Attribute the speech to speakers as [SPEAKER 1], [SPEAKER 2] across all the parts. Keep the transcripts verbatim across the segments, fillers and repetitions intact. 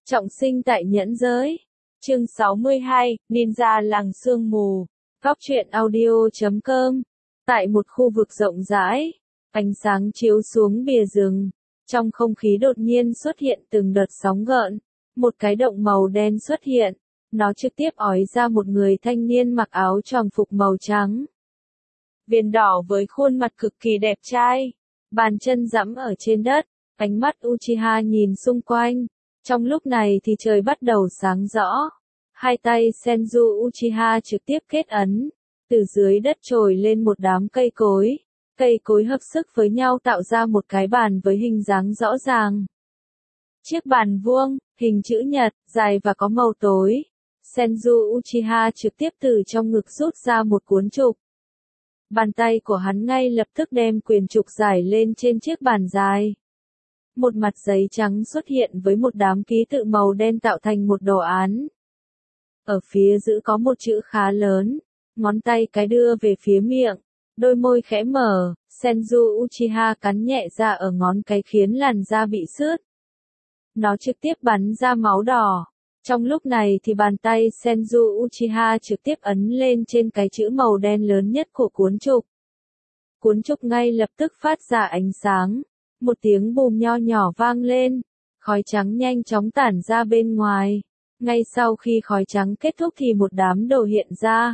[SPEAKER 1] Trọng sinh tại nhẫn giới. Chương sáu mươi hai, Ninja làng sương mù. Góc truyện audio chấm com. Tại một khu vực rộng rãi, ánh sáng chiếu xuống bìa rừng. Trong không khí đột nhiên xuất hiện từng đợt sóng gợn. Một cái động màu đen xuất hiện. Nó trực tiếp ói ra một người thanh niên mặc áo choàng phục màu trắng. Viền đỏ với khuôn mặt cực kỳ đẹp trai. Bàn chân giẫm ở trên đất. Ánh mắt Uchiha nhìn xung quanh. Trong lúc này thì trời bắt đầu sáng rõ. Hai tay Senju Uchiha trực tiếp kết ấn. Từ dưới đất trồi lên một đám cây cối. Cây cối hợp sức với nhau tạo ra một cái bàn với hình dáng rõ ràng. Chiếc bàn vuông, hình chữ nhật, dài và có màu tối. Senju Uchiha trực tiếp từ trong ngực rút ra một cuốn trục. Bàn tay của hắn ngay lập tức đem quyển trục giải lên trên chiếc bàn dài. Một mặt giấy trắng xuất hiện với một đám ký tự màu đen tạo thành một đồ án. Ở phía giữa có một chữ khá lớn, ngón tay cái đưa về phía miệng, đôi môi khẽ mở, Senju Uchiha cắn nhẹ ra ở ngón cái khiến làn da bị sứt. Nó trực tiếp bắn ra máu đỏ. Trong lúc này thì bàn tay Senju Uchiha trực tiếp ấn lên trên cái chữ màu đen lớn nhất của cuốn trục. Cuốn trục ngay lập tức phát ra ánh sáng. Một tiếng bùm nho nhỏ vang lên, khói trắng nhanh chóng tản ra bên ngoài. Ngay sau khi khói trắng kết thúc thì một đám đồ hiện ra.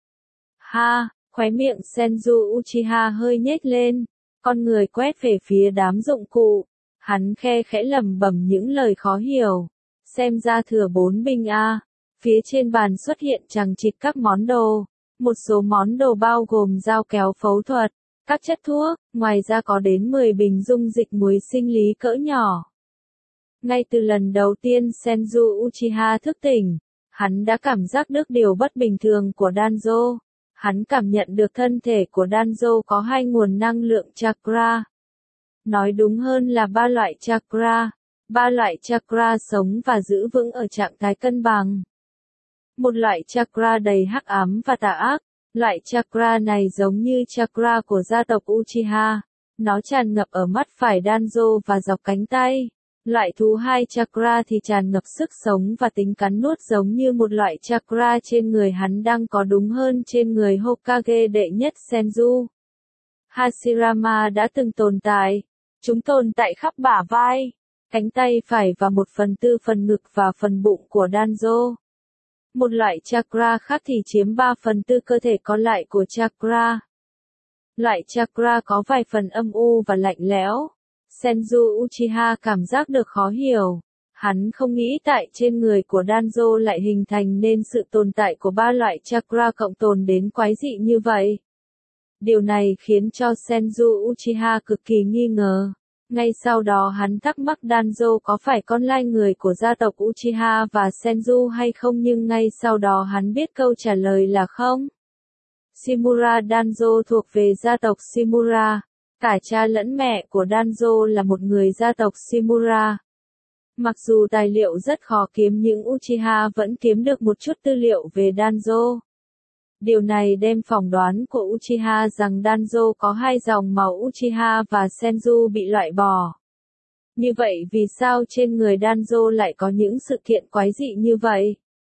[SPEAKER 1] Ha, khóe miệng Senju Uchiha hơi nhếch lên, con người quét về phía đám dụng cụ. Hắn khe khẽ lẩm bẩm những lời khó hiểu. Xem ra thừa bốn bình a. Phía trên bàn xuất hiện chằng chịt các món đồ. Một số món đồ bao gồm dao kéo phẫu thuật, các chất thuốc, ngoài ra có đến mười bình dung dịch muối sinh lý cỡ nhỏ. Ngay từ lần đầu tiên Senju Uchiha thức tỉnh, hắn đã cảm giác được điều bất bình thường của Danzo. Hắn cảm nhận được thân thể của Danzo có hai nguồn năng lượng chakra. Nói đúng hơn là ba loại chakra. Ba loại chakra sống và giữ vững ở trạng thái cân bằng. Một loại chakra đầy hắc ám và tà ác. Loại chakra này giống như chakra của gia tộc Uchiha. Nó tràn ngập ở mắt phải Danzo và dọc cánh tay. Loại thứ hai chakra thì tràn ngập sức sống và tính cắn nuốt giống như một loại chakra trên người hắn đang có, đúng hơn trên người Hokage đệ nhất Senju Hashirama đã từng tồn tại. Chúng tồn tại khắp bả vai, cánh tay phải và một phần tư phần ngực và phần bụng của Danzo. Một loại chakra khác thì chiếm ba phần tư cơ thể còn lại của chakra. Loại chakra có vài phần âm u và lạnh lẽo. Senju Uchiha cảm giác được khó hiểu. Hắn không nghĩ tại trên người của Danzo lại hình thành nên sự tồn tại của ba loại chakra cộng tồn đến quái dị như vậy. Điều này khiến cho Senju Uchiha cực kỳ nghi ngờ. Ngay sau đó hắn thắc mắc Danzo có phải con lai người của gia tộc Uchiha và Senju hay không, nhưng ngay sau đó hắn biết câu trả lời là không. Shimura Danzo thuộc về gia tộc Shimura. Cả cha lẫn mẹ của Danzo là một người gia tộc Shimura. Mặc dù tài liệu rất khó kiếm nhưng Uchiha vẫn kiếm được một chút tư liệu về Danzo. Điều này đem phỏng đoán của Uchiha rằng Danzo có hai dòng máu Uchiha và Senju bị loại bỏ. Như vậy vì sao trên người Danzo lại có những sự kiện quái dị như vậy?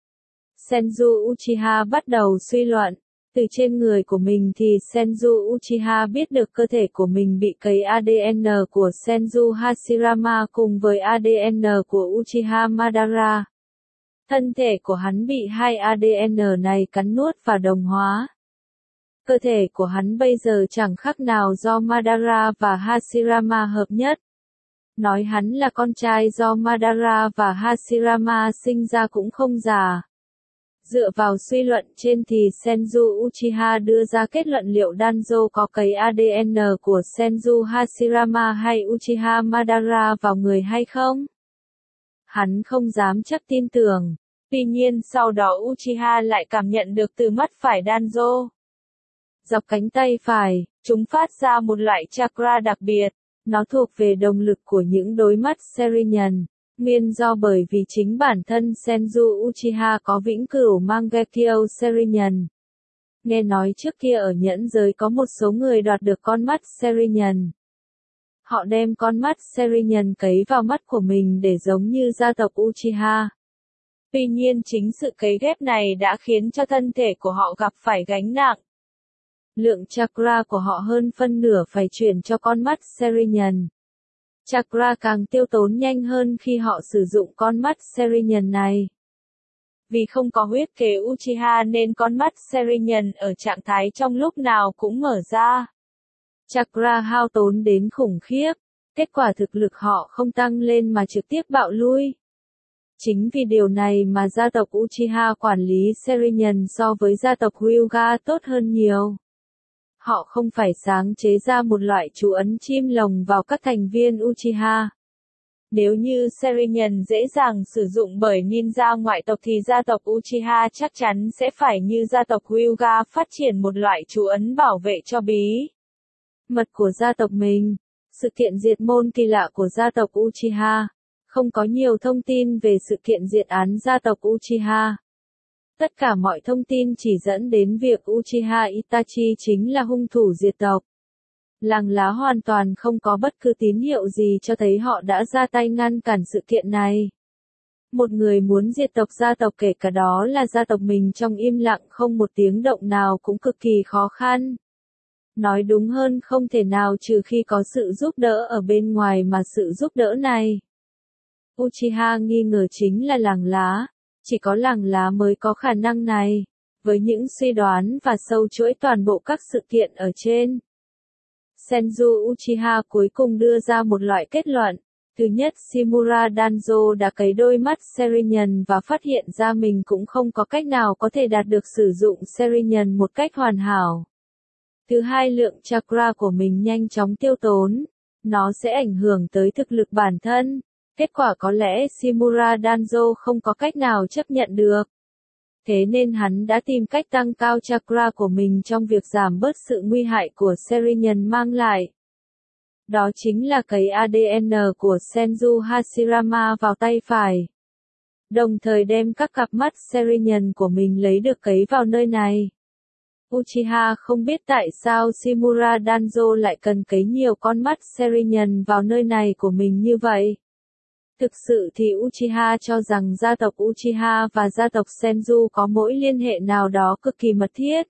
[SPEAKER 1] Senju Uchiha bắt đầu suy luận. Từ trên người của mình thì Senju Uchiha biết được cơ thể của mình bị cấy a đê en của Senju Hashirama cùng với a đê en của Uchiha Madara. Thân thể của hắn bị hai a đê en này cắn nuốt và đồng hóa. Cơ thể của hắn bây giờ chẳng khác nào do Madara và Hashirama hợp nhất. Nói hắn là con trai do Madara và Hashirama sinh ra cũng không giả. Dựa vào suy luận trên thì Senju Uchiha đưa ra kết luận liệu Danzo có cấy a đê en của Senju Hashirama hay Uchiha Madara vào người hay không? Hắn không dám chắc tin tưởng. Tuy nhiên sau đó Uchiha lại cảm nhận được từ mắt phải Danzo. Dọc cánh tay phải, chúng phát ra một loại chakra đặc biệt. Nó thuộc về động lực của những đôi mắt Sharingan. Nguyên do bởi vì chính bản thân Senju Uchiha có vĩnh cửu Mangekyo Sharingan. Nghe nói trước kia ở nhẫn giới có một số người đoạt được con mắt Sharingan. Họ đem con mắt Sharingan cấy vào mắt của mình để giống như gia tộc Uchiha. Tuy nhiên chính sự cấy ghép này đã khiến cho thân thể của họ gặp phải gánh nặng. Lượng chakra của họ hơn phân nửa phải chuyển cho con mắt Sharingan. Chakra càng tiêu tốn nhanh hơn khi họ sử dụng con mắt Sharingan này. Vì không có huyết kế Uchiha nên con mắt Sharingan ở trạng thái trong lúc nào cũng mở ra. Chakra hao tốn đến khủng khiếp, kết quả thực lực họ không tăng lên mà trực tiếp bạo lui. Chính vì điều này mà gia tộc Uchiha quản lý Sharingan so với gia tộc Hyuga tốt hơn nhiều. Họ không phải sáng chế ra một loại chú ấn chim lồng vào các thành viên Uchiha. Nếu như Sharingan dễ dàng sử dụng bởi ninja ngoại tộc thì gia tộc Uchiha chắc chắn sẽ phải như gia tộc Hyuga phát triển một loại chú ấn bảo vệ cho bí mật của gia tộc mình. Sự kiện diệt môn kỳ lạ của gia tộc Uchiha. Không có nhiều thông tin về sự kiện diệt án gia tộc Uchiha. Tất cả mọi thông tin chỉ dẫn đến việc Uchiha Itachi chính là hung thủ diệt tộc. Làng lá hoàn toàn không có bất cứ tín hiệu gì cho thấy họ đã ra tay ngăn cản sự kiện này. Một người muốn diệt tộc gia tộc kể cả đó là gia tộc mình trong im lặng không một tiếng động nào cũng cực kỳ khó khăn. Nói đúng hơn không thể nào trừ khi có sự giúp đỡ ở bên ngoài mà sự giúp đỡ này. Uchiha nghi ngờ chính là làng lá. Chỉ có làng lá mới có khả năng này. Với những suy đoán và sâu chuỗi toàn bộ các sự kiện ở trên. Senju Uchiha cuối cùng đưa ra một loại kết luận. Thứ nhất, Shimura Danzo đã cấy đôi mắt Sharingan và phát hiện ra mình cũng không có cách nào có thể đạt được sử dụng Sharingan một cách hoàn hảo. Thứ hai, lượng chakra của mình nhanh chóng tiêu tốn. Nó sẽ ảnh hưởng tới thực lực bản thân. Kết quả có lẽ Shimura Danzo không có cách nào chấp nhận được. Thế nên hắn đã tìm cách tăng cao chakra của mình trong việc giảm bớt sự nguy hại của Sharingan mang lại. Đó chính là cấy a đê en của Senju Hashirama vào tay phải. Đồng thời đem các cặp mắt Sharingan của mình lấy được cấy vào nơi này. Uchiha không biết tại sao Shimura Danzo lại cần cấy nhiều con mắt Sharingan vào nơi này của mình như vậy. Thực sự thì Uchiha cho rằng gia tộc Uchiha và gia tộc Senju có mối liên hệ nào đó cực kỳ mật thiết.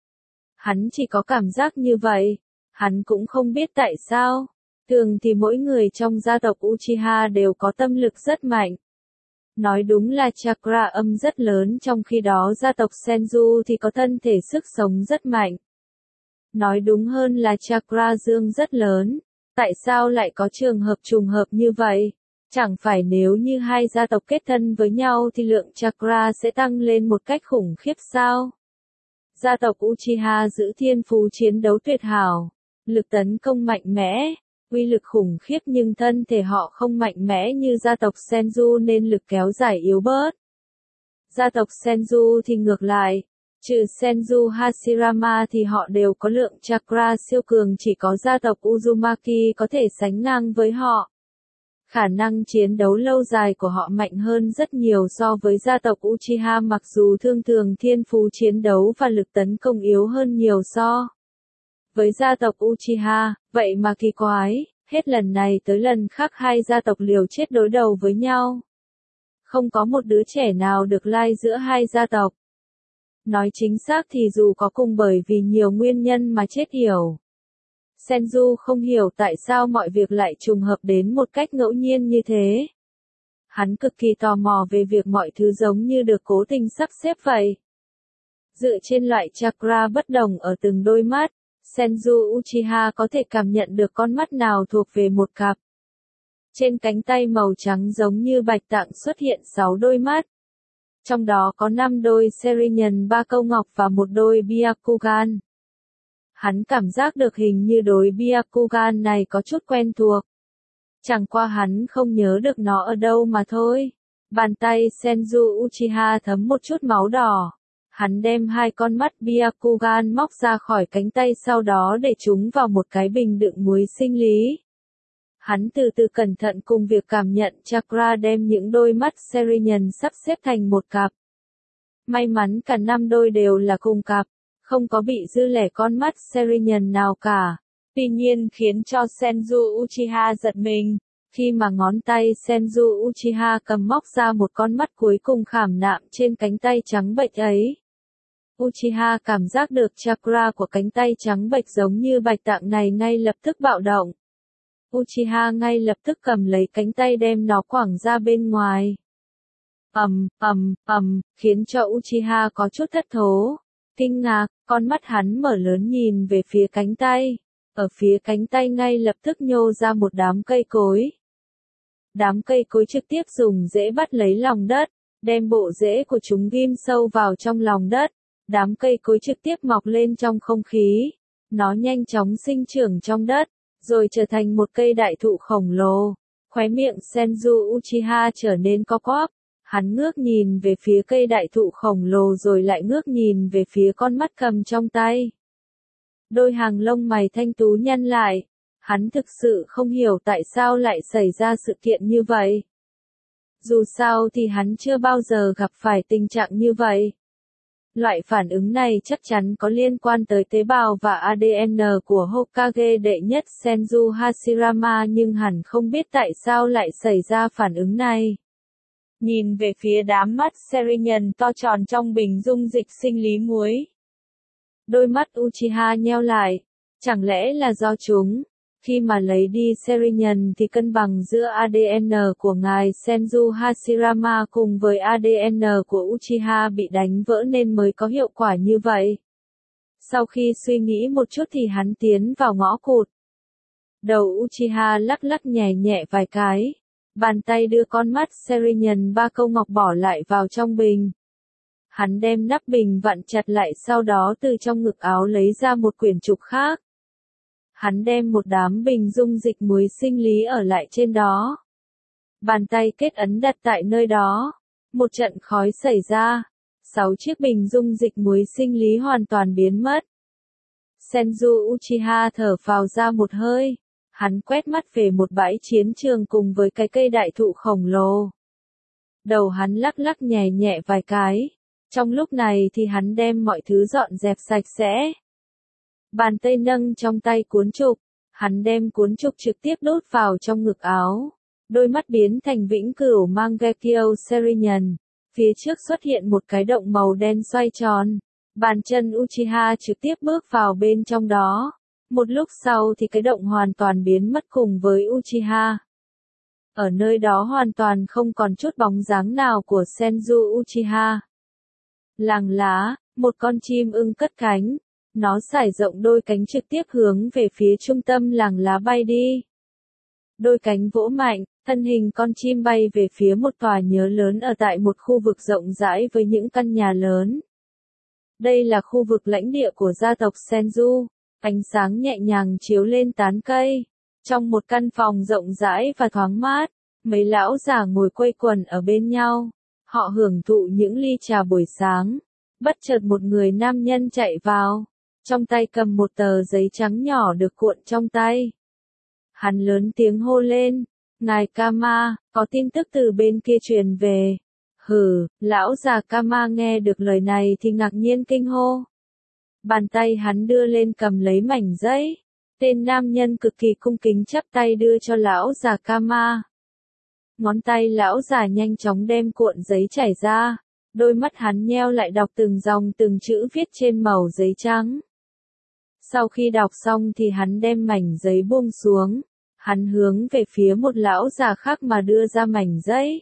[SPEAKER 1] Hắn chỉ có cảm giác như vậy. Hắn cũng không biết tại sao. Thường thì mỗi người trong gia tộc Uchiha đều có tâm lực rất mạnh. Nói đúng là chakra âm rất lớn, trong khi đó gia tộc Senju thì có thân thể sức sống rất mạnh. Nói đúng hơn là chakra dương rất lớn. Tại sao lại có trường hợp trùng hợp như vậy? Chẳng phải nếu như hai gia tộc kết thân với nhau thì lượng chakra sẽ tăng lên một cách khủng khiếp sao? Gia tộc Uchiha giữ thiên phú chiến đấu tuyệt hảo, lực tấn công mạnh mẽ, uy lực khủng khiếp, nhưng thân thể họ không mạnh mẽ như gia tộc Senju nên lực kéo dài yếu bớt. Gia tộc Senju thì ngược lại, trừ Senju Hashirama thì họ đều có lượng chakra siêu cường, chỉ có gia tộc Uzumaki có thể sánh ngang với họ. Khả năng chiến đấu lâu dài của họ mạnh hơn rất nhiều so với gia tộc Uchiha, mặc dù thường thường thiên phú chiến đấu và lực tấn công yếu hơn nhiều so với gia tộc Uchiha. Vậy mà kỳ quái, hết lần này tới lần khác hai gia tộc liều chết đối đầu với nhau. Không có một đứa trẻ nào được lai giữa hai gia tộc. Nói chính xác thì dù có cùng bởi vì nhiều nguyên nhân mà chết yểu. Senju không hiểu tại sao mọi việc lại trùng hợp đến một cách ngẫu nhiên như thế. Hắn cực kỳ tò mò về việc mọi thứ giống như được cố tình sắp xếp vậy. Dựa trên loại chakra bất đồng ở từng đôi mắt, Senju Uchiha có thể cảm nhận được con mắt nào thuộc về một cặp. Trên cánh tay màu trắng giống như bạch tạng xuất hiện sáu đôi mắt. Trong đó có năm đôi Sharingan, ba câu ngọc và một đôi Byakugan. Hắn cảm giác được hình như đôi Byakugan này có chút quen thuộc. Chẳng qua hắn không nhớ được nó ở đâu mà thôi. Bàn tay Senju Uchiha thấm một chút máu đỏ. Hắn đem hai con mắt Byakugan móc ra khỏi cánh tay, sau đó để chúng vào một cái bình đựng muối sinh lý. Hắn từ từ cẩn thận cùng việc cảm nhận chakra đem những đôi mắt Sharingan sắp xếp thành một cặp. May mắn cả năm đôi đều là cùng cặp, không có bị dư lẻ con mắt Sharingan nào cả. Tuy nhiên khiến cho Senju Uchiha giật mình, khi mà ngón tay Senju Uchiha cầm móc ra một con mắt cuối cùng khảm nạm trên cánh tay trắng bệch ấy. Uchiha cảm giác được chakra của cánh tay trắng bệch giống như bạch tạng này ngay lập tức bạo động. Uchiha ngay lập tức cầm lấy cánh tay đem nó quẳng ra bên ngoài. Ầm, ầm, ầm, khiến cho Uchiha có chút thất thố, kinh ngạc, con mắt hắn mở lớn nhìn về phía cánh tay. Ở phía cánh tay ngay lập tức nhô ra một đám cây cối. Đám cây cối trực tiếp dùng rễ bắt lấy lòng đất, đem bộ rễ của chúng ghim sâu vào trong lòng đất. Đám cây cối trực tiếp mọc lên trong không khí. Nó nhanh chóng sinh trưởng trong đất, rồi trở thành một cây đại thụ khổng lồ. Khóe miệng Senju Uchiha trở nên co quắp. Hắn ngước nhìn về phía cây đại thụ khổng lồ rồi lại ngước nhìn về phía con mắt cầm trong tay. Đôi hàng lông mày thanh tú nhăn lại. Hắn thực sự không hiểu tại sao lại xảy ra sự kiện như vậy. Dù sao thì hắn chưa bao giờ gặp phải tình trạng như vậy. Loại phản ứng này chắc chắn có liên quan tới tế bào và a đê en của Hokage đệ nhất Senju Hashirama nhưng hẳn không biết tại sao lại xảy ra phản ứng này. Nhìn về phía đám mắt Sharingan to tròn trong bình dung dịch sinh lý muối. Đôi mắt Uchiha nheo lại. Chẳng lẽ là do chúng, khi mà lấy đi Sharingan thì cân bằng giữa a đê en của ngài Senju Hashirama cùng với a đê en của Uchiha bị đánh vỡ nên mới có hiệu quả như vậy. Sau khi suy nghĩ một chút thì hắn tiến vào ngõ cụt. Đầu Uchiha lắc lắc nhẹ nhẹ vài cái. Bàn tay đưa con mắt Sharingan ba câu ngọc bỏ lại vào trong bình. Hắn đem nắp bình vặn chặt lại sau đó từ trong ngực áo lấy ra một quyển trục khác. Hắn đem một đám bình dung dịch muối sinh lý ở lại trên đó. Bàn tay kết ấn đặt tại nơi đó. Một trận khói xảy ra. Sáu chiếc bình dung dịch muối sinh lý hoàn toàn biến mất. Senju Uchiha thở phào ra một hơi. Hắn quét mắt về một bãi chiến trường cùng với cái cây đại thụ khổng lồ. Đầu hắn lắc lắc nhẹ nhẹ vài cái. Trong lúc này thì hắn đem mọi thứ dọn dẹp sạch sẽ. Bàn tay nâng trong tay cuốn trục, hắn đem cuốn trục trực tiếp đút vào trong ngực áo. Đôi mắt biến thành vĩnh cửu Mangekyo Sharingan. Phía trước xuất hiện một cái động màu đen xoay tròn. Bàn chân Uchiha trực tiếp bước vào bên trong đó. Một lúc sau thì cái động hoàn toàn biến mất cùng với Uchiha. Ở nơi đó hoàn toàn không còn chút bóng dáng nào của Senju Uchiha. Làng lá, một con chim ưng cất cánh. Nó sải rộng đôi cánh trực tiếp hướng về phía trung tâm làng lá bay đi. Đôi cánh vỗ mạnh, thân hình con chim bay về phía một tòa nhớ lớn ở tại một khu vực rộng rãi với những căn nhà lớn. Đây là khu vực lãnh địa của gia tộc Senju. Ánh sáng nhẹ nhàng chiếu lên tán cây. Trong một căn phòng rộng rãi và thoáng mát, mấy lão già ngồi quây quần ở bên nhau. Họ hưởng thụ những ly trà buổi sáng. Bất chợt một người nam nhân chạy vào. Trong tay cầm một tờ giấy trắng nhỏ được cuộn trong tay. Hắn lớn tiếng hô lên. Ngài Kama, có tin tức từ bên kia truyền về. Hừ, lão già Kama nghe được lời này thì ngạc nhiên kinh hô. Bàn tay hắn đưa lên cầm lấy mảnh giấy. Tên nam nhân cực kỳ cung kính chắp tay đưa cho lão già Kama. Ngón tay lão già nhanh chóng đem cuộn giấy chảy ra. Đôi mắt hắn nheo lại đọc từng dòng từng chữ viết trên mẩu giấy trắng. Sau khi đọc xong thì hắn đem mảnh giấy buông xuống. Hắn hướng về phía một lão già khác mà đưa ra mảnh giấy.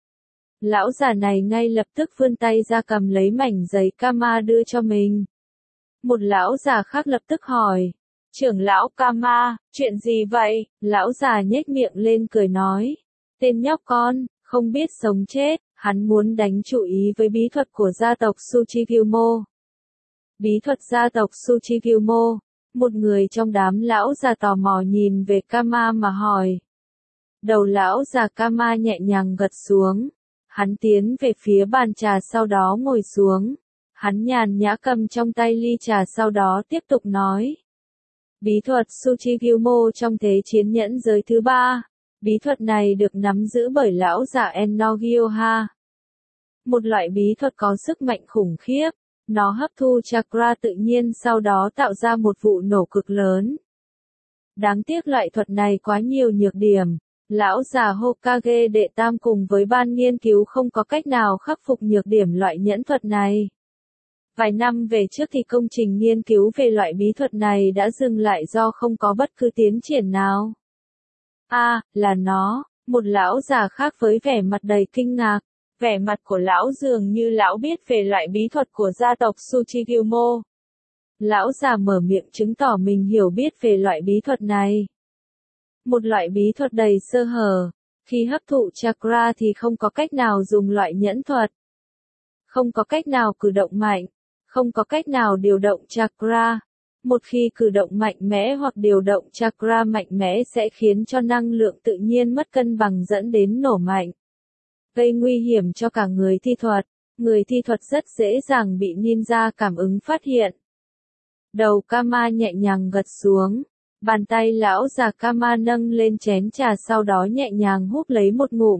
[SPEAKER 1] Lão già này ngay lập tức vươn tay ra cầm lấy mảnh giấy Kama đưa cho mình. Một lão già khác lập tức hỏi. Trưởng lão Kama, chuyện gì vậy? Lão già nhếch miệng lên cười nói. Tên nhóc con, không biết sống chết, hắn muốn đánh chú ý với bí thuật của gia tộc Tsuchigumo. Bí thuật gia tộc Tsuchigumo. Một người trong đám lão già tò mò nhìn về Kama mà hỏi. Đầu lão già Kama nhẹ nhàng gật xuống. Hắn tiến về phía bàn trà sau đó ngồi xuống. Hắn nhàn nhã cầm trong tay ly trà sau đó tiếp tục nói. Bí thuật Tsuchigumo trong thế chiến nhẫn giới thứ ba. Bí thuật này được nắm giữ bởi lão già Ennogyoha. Một loại bí thuật có sức mạnh khủng khiếp. Nó hấp thu chakra tự nhiên sau đó tạo ra một vụ nổ cực lớn. Đáng tiếc loại thuật này quá nhiều nhược điểm. Lão già Hokage đệ tam cùng với ban nghiên cứu không có cách nào khắc phục nhược điểm loại nhẫn thuật này. Vài năm về trước thì công trình nghiên cứu về loại bí thuật này đã dừng lại do không có bất cứ tiến triển nào. A, à, là nó, một lão già khác với vẻ mặt đầy kinh ngạc. Vẻ mặt của lão dường như lão biết về loại bí thuật của gia tộc Tsuchigumo. Lão già mở miệng chứng tỏ mình hiểu biết về loại bí thuật này. Một loại bí thuật đầy sơ hở. Khi hấp thụ chakra thì không có cách nào dùng loại nhẫn thuật. Không có cách nào cử động mạnh. Không có cách nào điều động chakra. Một khi cử động mạnh mẽ hoặc điều động chakra mạnh mẽ sẽ khiến cho năng lượng tự nhiên mất cân bằng dẫn đến nổ mạnh. Gây nguy hiểm cho cả người thi thuật. Người thi thuật rất dễ dàng bị ninja cảm ứng phát hiện. Đầu Kama nhẹ nhàng gật xuống. Bàn tay lão già Kama nâng lên chén trà sau đó nhẹ nhàng húp lấy một ngụm.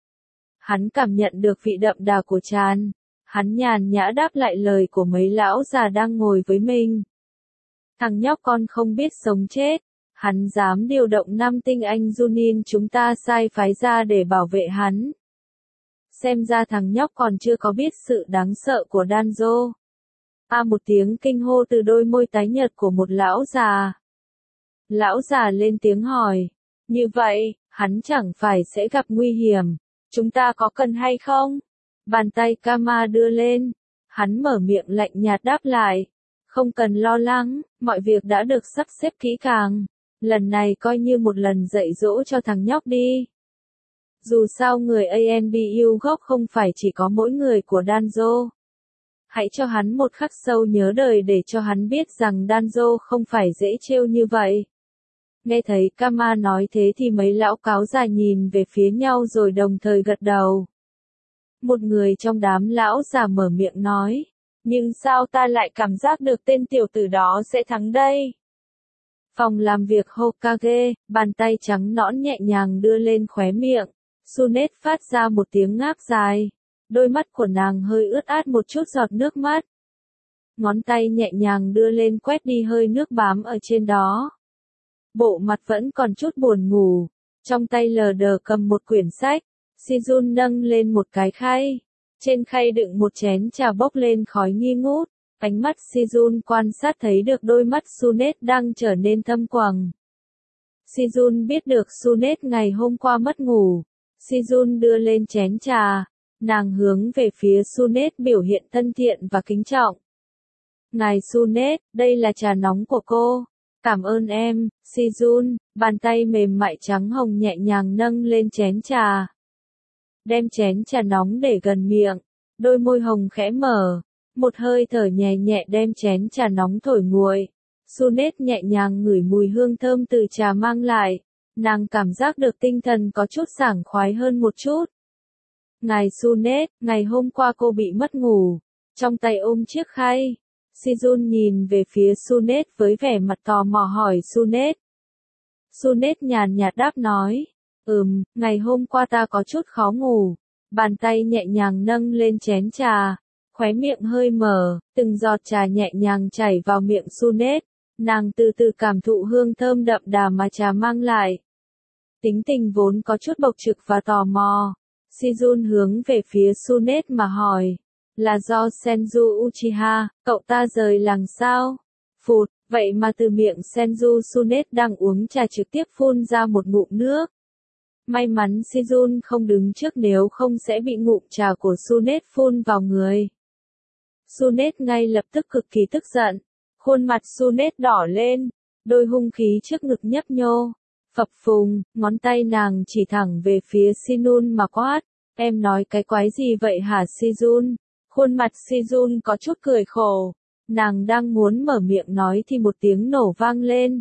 [SPEAKER 1] Hắn cảm nhận được vị đậm đà của tràn. Hắn nhàn nhã đáp lại lời của mấy lão già đang ngồi với mình. Thằng nhóc con không biết sống chết. Hắn dám điều động năm tinh anh Junin chúng ta sai phái ra để bảo vệ hắn. Xem ra thằng nhóc còn chưa có biết sự đáng sợ của Danzo. A à, một tiếng kinh hô từ đôi môi tái nhợt của một lão già. Lão già lên tiếng hỏi. Như vậy, hắn chẳng phải sẽ gặp nguy hiểm. Chúng ta có cần hay không? Bàn tay Kama đưa lên. Hắn mở miệng lạnh nhạt đáp lại. Không cần lo lắng, mọi việc đã được sắp xếp kỹ càng. Lần này coi như một lần dạy dỗ cho thằng nhóc đi. Dù sao người a en bê u gốc không phải chỉ có mỗi người của Danzo. Hãy cho hắn một khắc sâu nhớ đời để cho hắn biết rằng Danzo không phải dễ trêu như vậy. Nghe thấy Kama nói thế thì mấy lão cáo già nhìn về phía nhau rồi đồng thời gật đầu. Một người trong đám lão già mở miệng nói. Nhưng sao ta lại cảm giác được tên tiểu tử đó sẽ thắng đây? Phòng làm việc Hokage, bàn tay trắng nõn nhẹ nhàng đưa lên khóe miệng. Sunet phát ra một tiếng ngáp dài. Đôi mắt của nàng hơi ướt át một chút giọt nước mắt. Ngón tay nhẹ nhàng đưa lên quét đi hơi nước bám ở trên đó. Bộ mặt vẫn còn chút buồn ngủ. Trong tay lờ đờ cầm một quyển sách. Shizun nâng lên một cái khay. Trên khay đựng một chén trà bốc lên khói nghi ngút. Ánh mắt Shizun quan sát thấy được đôi mắt Sunet đang trở nên thâm quầng. Shizun biết được Sunet ngày hôm qua mất ngủ. Shizun đưa lên chén trà. Nàng hướng về phía Sunet biểu hiện thân thiện và kính trọng. Ngài Sunet, đây là trà nóng của cô. Cảm ơn em, Shizun. Bàn tay mềm mại trắng hồng nhẹ nhàng nâng lên chén trà. Đem chén trà nóng để gần miệng. Đôi môi hồng khẽ mở. Một hơi thở nhẹ nhẹ đem chén trà nóng thổi nguội. Sunet nhẹ nhàng ngửi mùi hương thơm từ trà mang lại. Nàng cảm giác được tinh thần có chút sảng khoái hơn một chút. Ngài Sunet, ngày hôm qua cô bị mất ngủ. Trong tay ôm chiếc khay. Shizun nhìn về phía Sunet với vẻ mặt tò mò hỏi Sunet. Sunet nhàn nhạt đáp nói. Ừm, ngày hôm qua ta có chút khó ngủ. Bàn tay nhẹ nhàng nâng lên chén trà. Khóe miệng hơi mở, từng giọt trà nhẹ nhàng chảy vào miệng Sunet. Nàng từ từ cảm thụ hương thơm đậm đà mà trà mang lại. Tính tình vốn có chút bộc trực và tò mò. Shizun hướng về phía Sunet mà hỏi. Là do Senju Uchiha, cậu ta rời làng sao? Phụt, vậy mà từ miệng Senju Sunet đang uống trà trực tiếp phun ra một ngụm nước. May mắn Shizun không đứng trước nếu không sẽ bị ngụm trà của Sunet phun vào người. Sunet ngay lập tức cực kỳ tức giận. Khuôn mặt Sunet đỏ lên. Đôi hung khí trước ngực nhấp nhô. Phập phùng, ngón tay nàng chỉ thẳng về phía Sinun mà quát. Em nói cái quái gì vậy hả Shizun? Khuôn mặt Shizun có chút cười khổ. Nàng đang muốn mở miệng nói thì một tiếng nổ vang lên.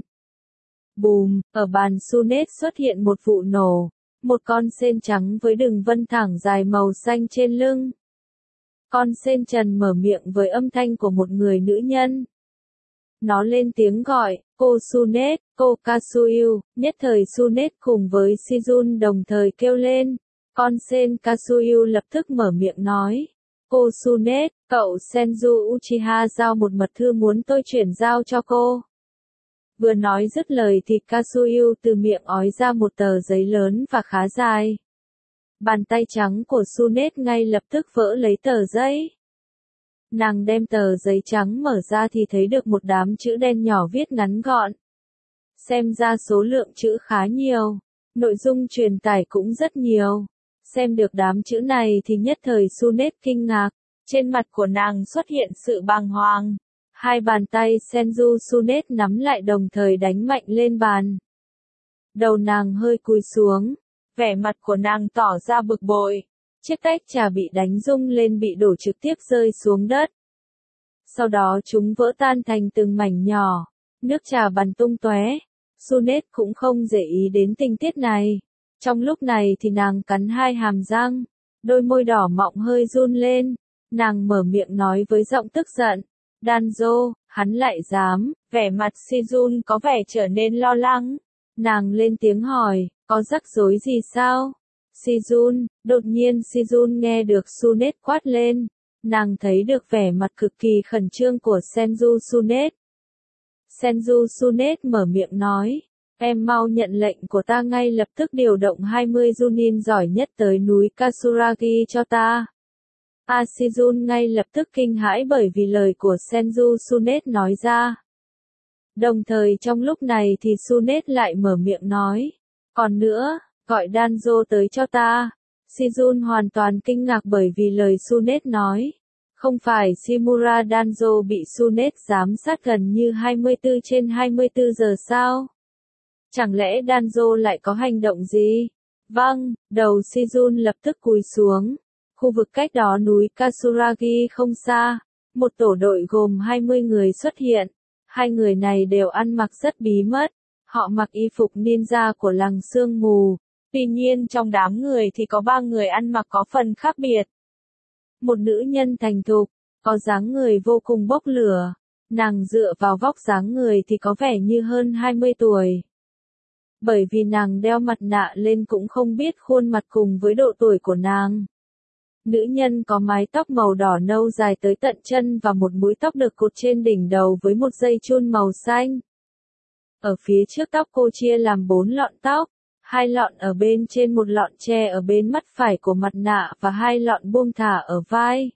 [SPEAKER 1] Bùm, ở bàn Sunet xuất hiện một vụ nổ. Một con sên trắng với đường vân thẳng dài màu xanh trên lưng. Con sên trần mở miệng với âm thanh của một người nữ nhân. Nó lên tiếng gọi, cô Sunet, cô Kasuyu, nhất thời Sunet cùng với Shizun đồng thời kêu lên. Con sen Kasuyu lập tức mở miệng nói. Cô Sunet, cậu Senju Uchiha giao một mật thư muốn tôi chuyển giao cho cô. Vừa nói dứt lời thì Kazuyu từ miệng ói ra một tờ giấy lớn và khá dài. Bàn tay trắng của Sunet ngay lập tức vỡ lấy tờ giấy. Nàng đem tờ giấy trắng mở ra thì thấy được một đám chữ đen nhỏ viết ngắn gọn. Xem ra số lượng chữ khá nhiều, nội dung truyền tải cũng rất nhiều. Xem được đám chữ này thì nhất thời Sunet kinh ngạc, trên mặt của nàng xuất hiện sự bàng hoàng. Hai bàn tay Senju Sunet nắm lại đồng thời đánh mạnh lên bàn. Đầu nàng hơi cúi xuống, vẻ mặt của nàng tỏ ra bực bội. Chiếc tách trà bị đánh rung lên bị đổ trực tiếp rơi xuống đất. Sau đó chúng vỡ tan thành từng mảnh nhỏ, nước trà bắn tung tóe. Sunet cũng không để ý đến tình tiết này. Trong lúc này thì nàng cắn hai hàm răng, đôi môi đỏ mọng hơi run lên. Nàng mở miệng nói với giọng tức giận. Danzo, hắn lại dám, vẻ mặt Sejun có vẻ trở nên lo lắng. Nàng lên tiếng hỏi, có rắc rối gì sao? Sejun, đột nhiên Sejun nghe được Sunet quát lên. Nàng thấy được vẻ mặt cực kỳ khẩn trương của Senju Sunet. Senju Sunet mở miệng nói, em mau nhận lệnh của ta ngay lập tức điều động hai mươi Junin giỏi nhất tới núi Kasuragi cho ta. A Sejun ngay lập tức kinh hãi bởi vì lời của Senju Sunet nói ra. Đồng thời trong lúc này thì Sunet lại mở miệng nói, còn nữa, gọi Danzo tới cho ta. Sejun hoàn toàn kinh ngạc bởi vì lời Sunet nói. Không phải Shimura Danzo bị Sunet giám sát gần như hai mươi tư trên hai mươi tư giờ sao? Chẳng lẽ Danzo lại có hành động gì? Vâng, đầu Sejun lập tức cúi xuống. Khu vực cách đó núi Kasuragi không xa, một tổ đội gồm hai mươi người xuất hiện. Hai người này đều ăn mặc rất bí mật. Họ mặc y phục ninja của làng sương mù. Tuy nhiên trong đám người thì có ba người ăn mặc có phần khác biệt. Một nữ nhân thành thục, có dáng người vô cùng bốc lửa. Nàng dựa vào vóc dáng người thì có vẻ như hơn hai mươi tuổi. Bởi vì nàng đeo mặt nạ lên cũng không biết khuôn mặt cùng với độ tuổi của nàng. Nữ nhân có mái tóc màu đỏ nâu dài tới tận chân và một búi tóc được cột trên đỉnh đầu với một dây chun màu xanh. Ở phía trước tóc cô chia làm bốn lọn tóc, hai lọn ở bên trên, một lọn che ở bên mắt phải của mặt nạ và hai lọn buông thả ở vai.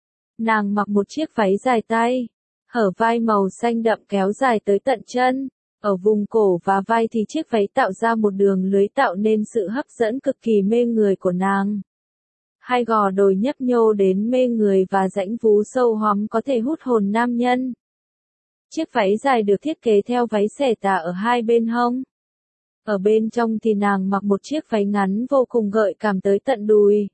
[SPEAKER 1] Nàng mặc một chiếc váy dài tay, hở vai màu xanh đậm kéo dài tới tận chân. Ở vùng cổ và vai thì chiếc váy tạo ra một đường lưới tạo nên sự hấp dẫn cực kỳ mê người của nàng. Hai gò đồi nhấp nhô đến mê người và rãnh vú sâu hoắm có thể hút hồn nam nhân. Chiếc váy dài được thiết kế theo váy xẻ tà ở hai bên hông. Ở bên trong thì nàng mặc một chiếc váy ngắn vô cùng gợi cảm tới tận đùi.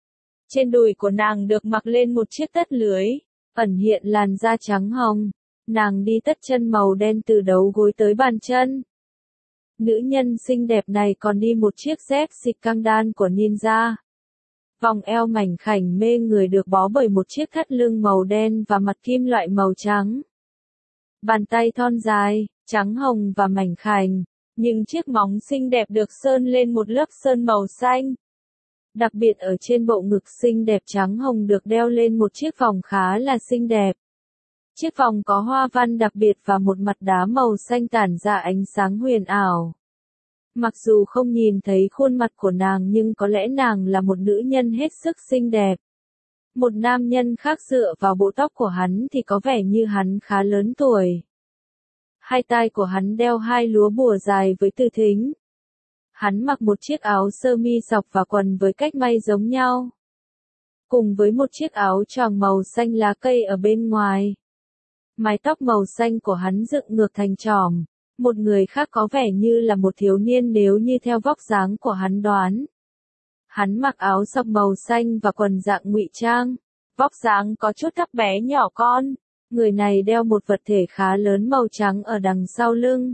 [SPEAKER 1] Trên đùi của nàng được mặc lên một chiếc tất lưới, ẩn hiện làn da trắng hồng. Nàng đi tất chân màu đen từ đầu gối tới bàn chân. Nữ nhân xinh đẹp này còn đi một chiếc dép xịt căng đan của ninja. Vòng eo mảnh khảnh mê người được bó bởi một chiếc thắt lưng màu đen và mặt kim loại màu trắng. Bàn tay thon dài, trắng hồng và mảnh khảnh, nhưng chiếc móng xinh đẹp được sơn lên một lớp sơn màu xanh. Đặc biệt ở trên bộ ngực xinh đẹp trắng hồng được đeo lên một chiếc vòng khá là xinh đẹp. Chiếc vòng có hoa văn đặc biệt và một mặt đá màu xanh tản ra ánh sáng huyền ảo. Mặc dù không nhìn thấy khuôn mặt của nàng nhưng có lẽ nàng là một nữ nhân hết sức xinh đẹp. Một nam nhân khác dựa vào bộ tóc của hắn thì có vẻ như hắn khá lớn tuổi. Hai tai của hắn đeo hai lúa bùa dài với tư thính. Hắn mặc một chiếc áo sơ mi dọc và quần với cách may giống nhau. Cùng với một chiếc áo choàng màu xanh lá cây ở bên ngoài. Mái tóc màu xanh của hắn dựng ngược thành chòm. Một người khác có vẻ như là một thiếu niên nếu như theo vóc dáng của hắn đoán. Hắn mặc áo sọc màu xanh và quần dạng ngụy trang. Vóc dáng có chút thấp bé nhỏ con. Người này đeo một vật thể khá lớn màu trắng ở đằng sau lưng.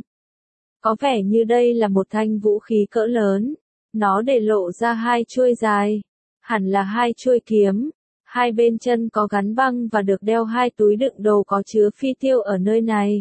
[SPEAKER 1] Có vẻ như đây là một thanh vũ khí cỡ lớn. Nó để lộ ra hai chuôi dài. Hẳn là hai chuôi kiếm. Hai bên chân có gắn băng và được đeo hai túi đựng đồ có chứa phi tiêu ở nơi này.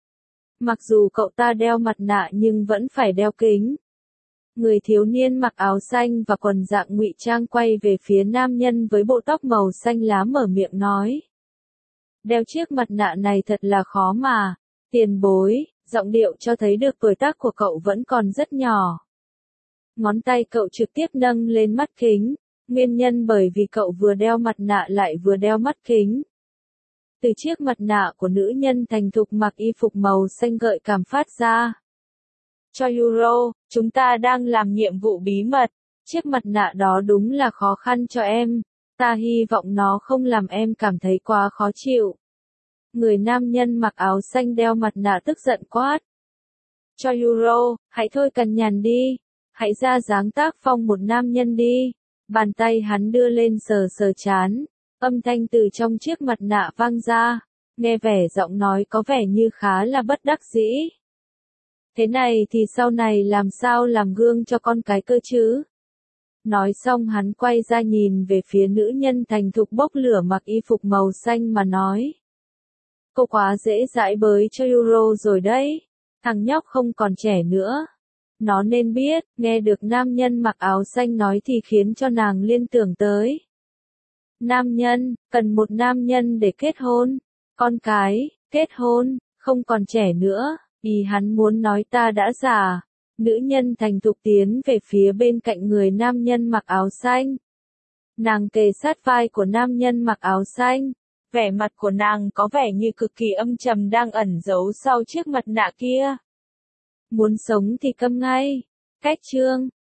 [SPEAKER 1] Mặc dù cậu ta đeo mặt nạ nhưng vẫn phải đeo kính. Người thiếu niên mặc áo xanh và quần dạng ngụy trang quay về phía nam nhân với bộ tóc màu xanh lá mở miệng nói. Đeo chiếc mặt nạ này thật là khó mà. Tiền bối, Giọng điệu cho thấy được tuổi tác của cậu vẫn còn rất nhỏ. Ngón tay cậu trực tiếp nâng lên mắt kính, nguyên nhân bởi vì cậu vừa đeo mặt nạ lại vừa đeo mắt kính. Từ chiếc mặt nạ của nữ nhân thành thục mặc y phục màu xanh gợi cảm phát ra. Cho Euro, chúng ta đang làm nhiệm vụ bí mật, chiếc mặt nạ đó đúng là khó khăn cho em, ta hy vọng nó không làm em cảm thấy quá khó chịu. Người nam nhân mặc áo xanh đeo mặt nạ tức giận quát. Cho Euro, hãy thôi cằn nhằn đi, hãy ra dáng tác phong một nam nhân đi. Bàn tay hắn đưa lên sờ sờ trán, âm thanh từ trong chiếc mặt nạ vang ra, nghe vẻ giọng nói có vẻ như khá là bất đắc dĩ. Thế này thì sau này làm sao làm gương cho con cái cơ chứ? Nói xong hắn quay ra nhìn về phía nữ nhân thành thục bốc lửa mặc y phục màu xanh mà nói. Cô quá dễ dãi bới cho Euro rồi đấy, thằng nhóc không còn trẻ nữa. Nó nên biết, nghe được nam nhân mặc áo xanh nói thì khiến cho nàng liên tưởng tới. Nam nhân, cần một nam nhân để kết hôn, con cái, kết hôn, không còn trẻ nữa, ý hắn muốn nói ta đã già. Nữ nhân thành thục tiến về phía bên cạnh người nam nhân mặc áo xanh. Nàng kề sát vai của nam nhân mặc áo xanh, vẻ mặt của nàng có vẻ như cực kỳ âm trầm đang ẩn giấu sau chiếc mặt nạ kia. Muốn sống thì câm ngay. Cách chương